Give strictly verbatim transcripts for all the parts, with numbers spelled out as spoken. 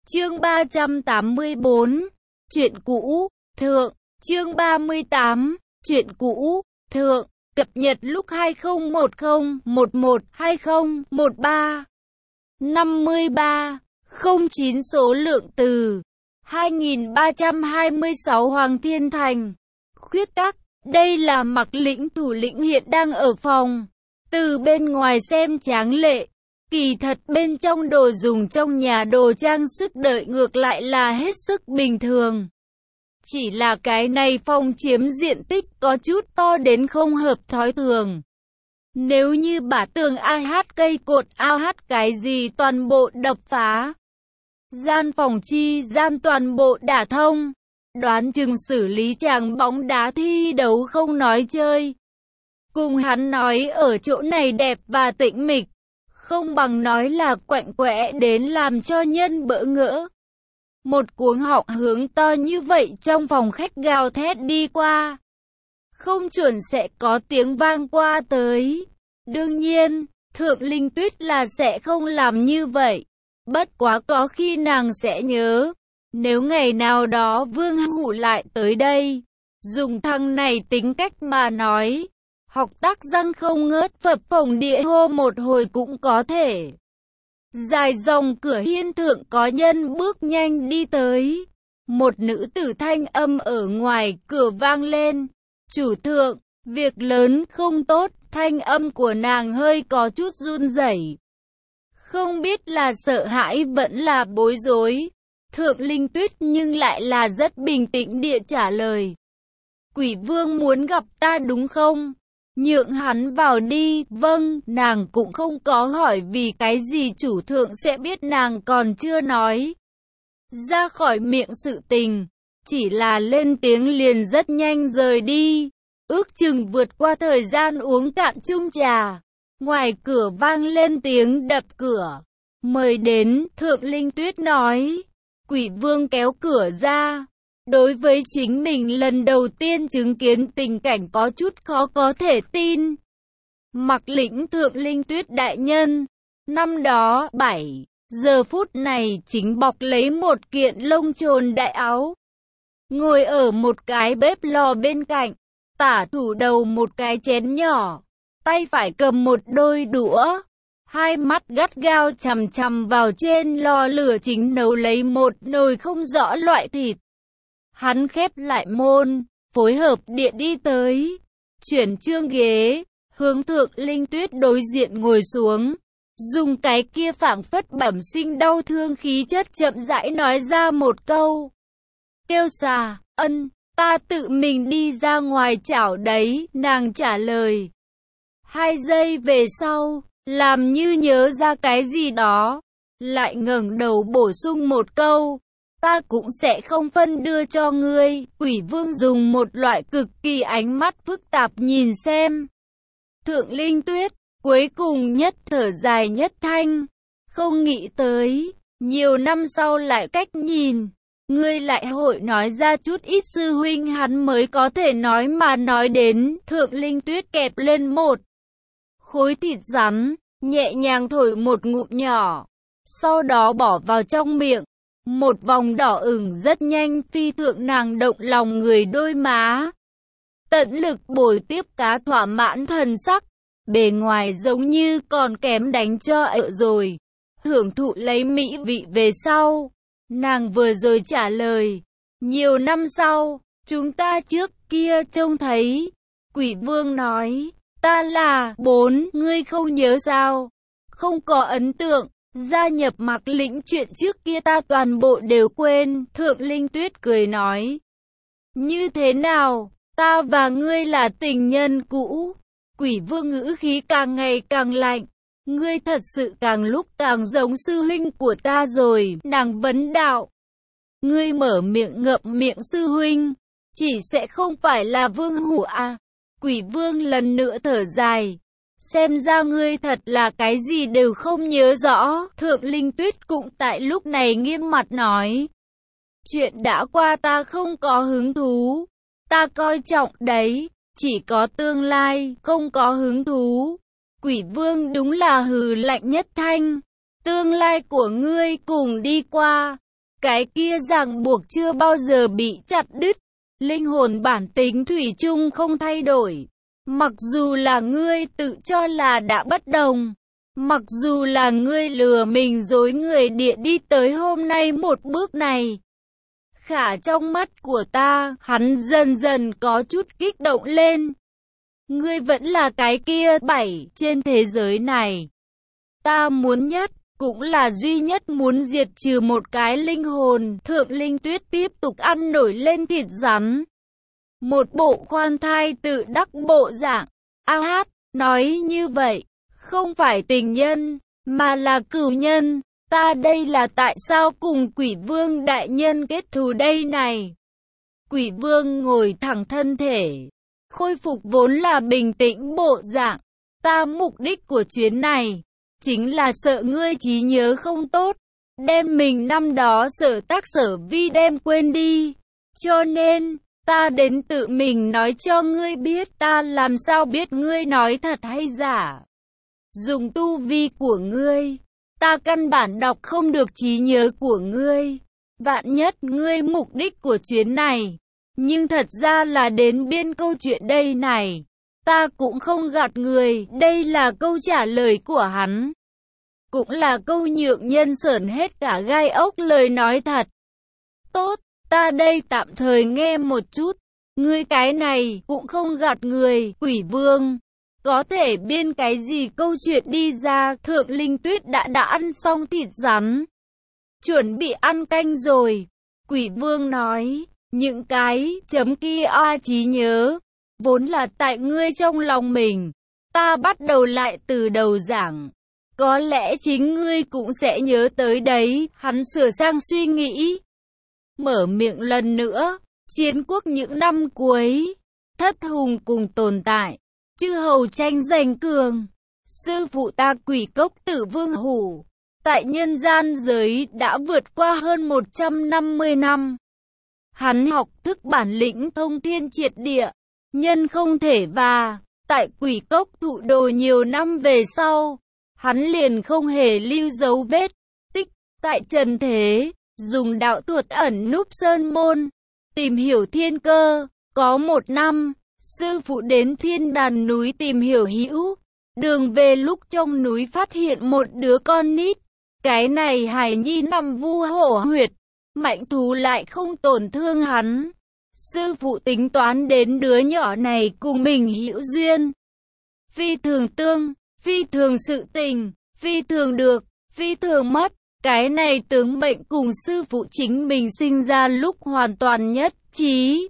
Chương ba trăm tám mươi tư, Chuyện cũ, thượng, chương ba mươi tám, Chuyện cũ, thượng, cập nhật lúc hai không một không một một hai không một ba, năm mươi ba, không chín số lượng từ, hai nghìn ba trăm hai mươi sáu Hoàng Thiên Thành. Khuyết tắc, đây là Mặc Lĩnh thủ lĩnh hiện đang ở phòng. Từ bên ngoài xem tráng lệ, kỳ thật bên trong đồ dùng trong nhà đồ trang sức đợi ngược lại là hết sức bình thường. Chỉ là cái này phòng chiếm diện tích có chút to đến không hợp thói thường. Nếu như bả tường a hát cây cột a hát cái gì toàn bộ đập phá, gian phòng chi gian toàn bộ đả thông, đoán chừng xử lý chàng bóng đá thi đấu không nói chơi. Cùng hắn nói ở chỗ này đẹp và tĩnh mịch, không bằng nói là quạnh quẽ đến làm cho nhân bỡ ngỡ. Một cuống họng hướng to như vậy trong phòng khách gào thét đi qua, không chuẩn sẽ có tiếng vang qua tới. Đương nhiên, Thượng Linh Tuyết là sẽ không làm như vậy. Bất quá có khi nàng sẽ nhớ, nếu ngày nào đó Vương Hủ lại tới đây, dùng thằng này tính cách mà nói, học tác răng không ngớt phập phồng địa hô một hồi cũng có thể. Dài dòng cửa hiên thượng có nhân bước nhanh đi tới. Một nữ tử thanh âm ở ngoài cửa vang lên. Chủ thượng, việc lớn không tốt. Thanh âm của nàng hơi có chút run rẩy. Không biết là sợ hãi vẫn là bối rối. Thượng Linh Tuyết nhưng lại là rất bình tĩnh địa trả lời. Quỷ vương muốn gặp ta đúng không? Nhượng hắn vào đi. Vâng, nàng cũng không có hỏi vì cái gì chủ thượng sẽ biết, nàng còn chưa nói ra khỏi miệng sự tình, chỉ là lên tiếng liền rất nhanh rời đi. Ước chừng vượt qua thời gian uống cạn chung trà, ngoài cửa vang lên tiếng đập cửa. Mời đến. Thượng Linh Tuyết nói. Quỷ vương kéo cửa ra. Đối với chính mình lần đầu tiên chứng kiến tình cảnh có chút khó có thể tin. Mặc Lĩnh Thượng Linh Tuyết đại nhân, năm đó bảy giờ phút này chính bọc lấy một kiện lông trồn đại áo, ngồi ở một cái bếp lò bên cạnh, tả thủ đầu một cái chén nhỏ, tay phải cầm một đôi đũa, hai mắt gắt gao chằm chằm vào trên lò lửa chính nấu lấy một nồi không rõ loại thịt. Hắn khép lại môn, phối hợp địa đi tới, chuyển chương ghế, hướng Thượng Linh Tuyết đối diện ngồi xuống, dùng cái kia phảng phất bẩm sinh đau thương khí chất chậm rãi nói ra một câu. Tiêu xà, ân, ta tự mình đi ra ngoài chảo đấy, nàng trả lời. Hai giây về sau, làm như nhớ ra cái gì đó, lại ngẩng đầu bổ sung một câu. Ta cũng sẽ không phân đưa cho ngươi. Quỷ vương dùng một loại cực kỳ ánh mắt phức tạp nhìn xem Thượng Linh Tuyết, cuối cùng nhất thở dài nhất thanh. Không nghĩ tới, nhiều năm sau lại cách nhìn, ngươi lại hội nói ra chút ít sư huynh hắn mới có thể nói mà nói đến. Thượng Linh Tuyết kẹp lên một khối thịt rắn, nhẹ nhàng thổi một ngụm nhỏ, sau đó bỏ vào trong miệng. Một vòng đỏ ửng rất nhanh phi thượng nàng động lòng người đôi má. Tận lực bồi tiếp cá thỏa mãn thần sắc, bề ngoài giống như còn kém đánh cho ợ rồi. Hưởng thụ lấy mỹ vị về sau, nàng vừa rồi trả lời. Nhiều năm sau, chúng ta trước kia trông thấy. Quỷ vương nói, ta là bốn, ngươi không nhớ sao? Không có ấn tượng. Gia nhập Mặc Lĩnh chuyện trước kia ta toàn bộ đều quên. Thượng Linh Tuyết cười nói. Như thế nào, ta và ngươi là tình nhân cũ? Quỷ vương ngữ khí càng ngày càng lạnh. Ngươi thật sự càng lúc càng giống sư huynh của ta rồi. Nàng vấn đạo. Ngươi mở miệng ngậm miệng sư huynh, chỉ sẽ không phải là Vương Hủ à? Quỷ vương lần nữa thở dài. Xem ra ngươi thật là cái gì đều không nhớ rõ. Thượng Linh Tuyết cũng tại lúc này nghiêm mặt nói. Chuyện đã qua ta không có hứng thú. Ta coi trọng đấy, chỉ có tương lai, không có hứng thú. Quỷ vương đúng là hừ lạnh nhất thanh. Tương lai của ngươi cùng đi qua, Cái kia ràng buộc chưa bao giờ bị chặt đứt. Linh hồn bản tính thủy chung không thay đổi. Mặc dù là ngươi tự cho là đã bất đồng. Mặc dù là ngươi lừa mình dối người địa đi tới hôm nay một bước này. Khả trong mắt của ta, hắn dần dần có chút kích động lên. Ngươi vẫn là cái kia bảy trên thế giới này. Ta muốn nhất, cũng là duy nhất muốn diệt trừ một cái linh hồn. Thượng Linh Tuyết tiếp tục ăn nổi lên thịt rắn. Một bộ khoan thai tự đắc bộ dạng. A hát, nói như vậy, không phải tình nhân, mà là cửu nhân. Ta đây là tại sao cùng Quỷ Vương đại nhân kết thù đây này? Quỷ Vương ngồi thẳng thân thể, khôi phục vốn là bình tĩnh bộ dạng. Ta mục đích của chuyến này, chính là sợ ngươi trí nhớ không tốt, đem mình năm đó sở tác sở vi đem quên đi. Cho nên, ta đến tự mình nói cho ngươi biết. Ta làm sao biết ngươi nói thật hay giả? Dùng tu vi của ngươi, ta căn bản đọc không được trí nhớ của ngươi. Vạn nhất ngươi mục đích của chuyến này, nhưng thật ra là đến biên câu chuyện đây này. Ta cũng không gạt người, đây là câu trả lời của hắn. Cũng là câu nhượng nhân sởn hết cả gai ốc lời nói thật. Tốt, ta đây tạm thời nghe một chút. Ngươi cái này cũng không gạt người, Quỷ Vương. Có thể biên cái gì câu chuyện đi ra. Thượng Linh Tuyết đã đã ăn xong thịt rắn, chuẩn bị ăn canh rồi. Quỷ Vương nói, những cái chấm kia a trí nhớ, vốn là tại ngươi trong lòng mình. Ta bắt đầu lại từ đầu giảng. Có lẽ chính ngươi cũng sẽ nhớ tới đấy. Hắn sửa sang suy nghĩ, mở miệng lần nữa. Chiến quốc những năm cuối, thất hùng cùng tồn tại, chư hầu tranh giành cường. Sư phụ ta Quỷ Cốc Tử Vương Hủ, tại nhân gian giới đã vượt qua hơn một trăm năm mươi năm. Hắn học thức bản lĩnh thông thiên triệt địa, nhân không thể và, tại Quỷ Cốc thụ đồ nhiều năm về sau, hắn liền không hề lưu dấu vết, tích, tại trần thế, dùng đạo thuật ẩn núp sơn môn, tìm hiểu thiên cơ. Có một năm, sư phụ đến thiên đàn núi tìm hiểu hữu, đường về lúc trong núi phát hiện một đứa con nít. Cái này hài nhi nằm vu hổ huyệt, mạnh thú lại không tổn thương hắn. Sư phụ tính toán đến đứa nhỏ này cùng mình hữu duyên. Phi thường tương, phi thường sự tình, phi thường được, phi thường mất. Cái này tướng mệnh cùng sư phụ chính mình sinh ra lúc hoàn toàn nhất trí.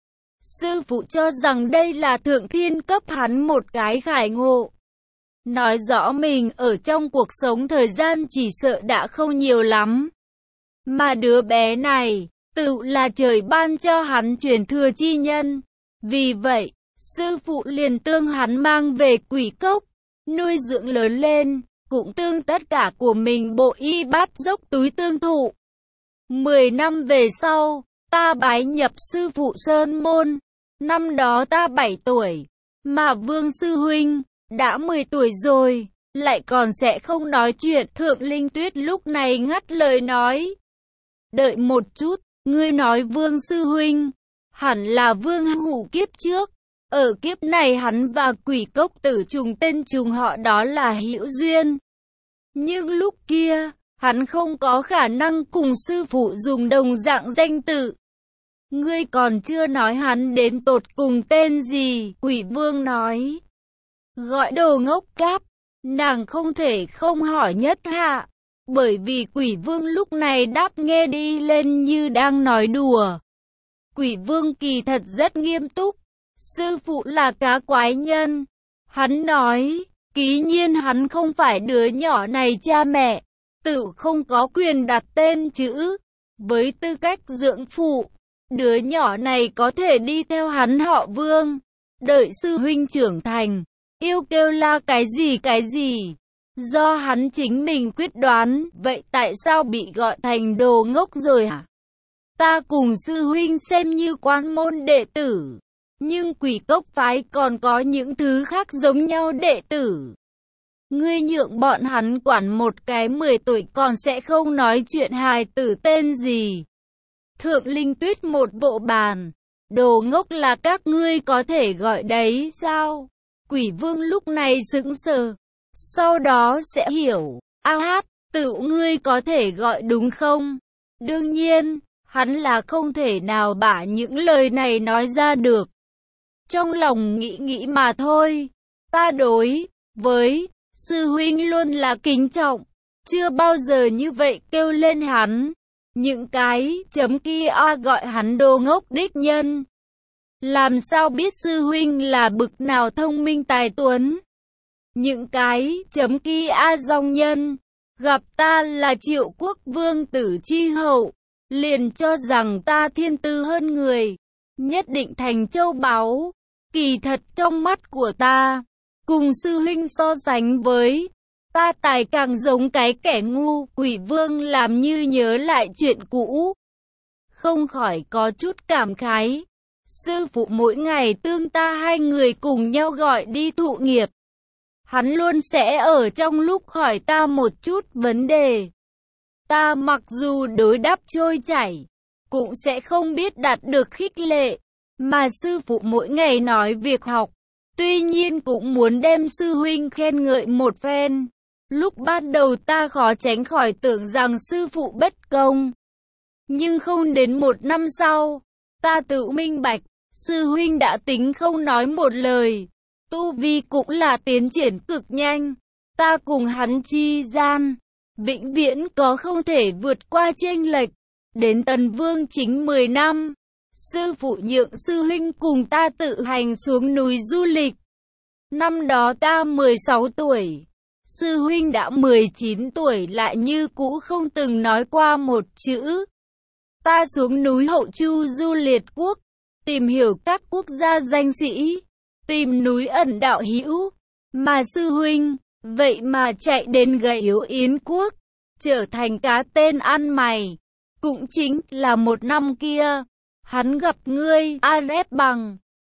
Sư phụ cho rằng đây là thượng thiên cấp hắn một cái khải ngộ. Nói rõ mình ở trong cuộc sống thời gian chỉ sợ đã không nhiều lắm. Mà đứa bé này, tự là trời ban cho hắn truyền thừa chi nhân. Vì vậy, sư phụ liền tương hắn mang về Quỷ Cốc, nuôi dưỡng lớn lên, cũng tương tất cả của mình bộ y bát dốc túi tương thụ. Mười năm về sau, ta bái nhập sư phụ Sơn Môn. Năm đó ta bảy tuổi, mà Vương Sư Huynh đã mười tuổi rồi, lại còn sẽ không nói chuyện. Thượng Linh Tuyết lúc này ngắt lời nói. Đợi một chút, ngươi nói Vương Sư Huynh, hẳn là Vương Hủ kiếp trước. Ở kiếp này hắn và Quỷ Cốc Tử trùng tên trùng họ, đó là hữu duyên. Nhưng lúc kia, hắn không có khả năng cùng sư phụ dùng đồng dạng danh tự. Ngươi còn chưa nói hắn đến tột cùng tên gì? Quỷ Vương nói. Gọi đồ ngốc cáp, nàng không thể không hỏi nhất hạ. Bởi vì Quỷ Vương lúc này đáp nghe đi lên như đang nói đùa. Quỷ Vương kỳ thật rất nghiêm túc. Sư phụ là cá quái nhân. Hắn nói, ký nhiên hắn không phải đứa nhỏ này cha mẹ, tự không có quyền đặt tên chữ. Với tư cách dưỡng phụ, đứa nhỏ này có thể đi theo hắn họ Vương. Đợi sư huynh trưởng thành, yêu kêu la cái gì cái gì, do hắn chính mình quyết đoán. Vậy tại sao bị gọi thành đồ ngốc rồi hả? Ta cùng sư huynh xem như quan môn đệ tử, nhưng Quỷ Cốc phái còn có những thứ khác giống nhau đệ tử. Ngươi nhượng bọn hắn quản một cái mười tuổi còn sẽ không nói chuyện hài tử tên gì. Thượng Linh Tuyết một vỗ bàn. Đồ ngốc là các ngươi có thể gọi đấy sao? Quỷ vương lúc này sững sờ. Sau đó sẽ hiểu. A hát, tự ngươi có thể gọi đúng không? Đương nhiên, hắn là không thể nào bả những lời này nói ra được. Trong lòng nghĩ nghĩ mà thôi. Ta đối với sư huynh luôn là kính trọng. Chưa bao giờ như vậy kêu lên hắn. Những cái chấm kia gọi hắn đồ ngốc đích nhân. Làm sao biết sư huynh là bực nào thông minh tài tuấn. Những cái chấm kia dòng nhân. Gặp ta là Triệu Quốc vương tử chi hậu. Liền cho rằng ta thiên tư hơn người. Nhất định thành châu báu. Kỳ thật trong mắt của ta. Cùng sư huynh so sánh với. Ta tài càng giống cái kẻ ngu. Quỷ vương làm như nhớ lại chuyện cũ. Không khỏi có chút cảm khái. Sư phụ mỗi ngày tương ta hai người cùng nhau gọi đi thụ nghiệp. Hắn luôn sẽ ở trong lúc hỏi ta một chút vấn đề. Ta mặc dù đối đáp trôi chảy, cũng sẽ không biết đạt được khích lệ. Mà sư phụ mỗi ngày nói việc học, tuy nhiên cũng muốn đem sư huynh khen ngợi một phen. Lúc ban đầu ta khó tránh khỏi tưởng rằng sư phụ bất công. Nhưng không đến một năm sau, ta tự minh bạch, sư huynh đã tính không nói một lời. Tu vi cũng là tiến triển cực nhanh. Ta cùng hắn chi gian, vĩnh viễn có không thể vượt qua chênh lệch. Đến Tần Vương chính mười năm. Sư phụ nhượng sư huynh cùng ta tự hành xuống núi du lịch. Năm đó ta mười sáu tuổi. Sư huynh đã mười chín tuổi lại như cũ không từng nói qua một chữ. Ta xuống núi Hậu Chu du liệt quốc, tìm hiểu các quốc gia danh sĩ, tìm núi ẩn đạo hữu. Mà sư huynh, vậy mà chạy đến Gầy Yếu Yến quốc, trở thành cá tên ăn mày. Cũng chính là một năm kia, hắn gặp ngươi, A Rép Bằng.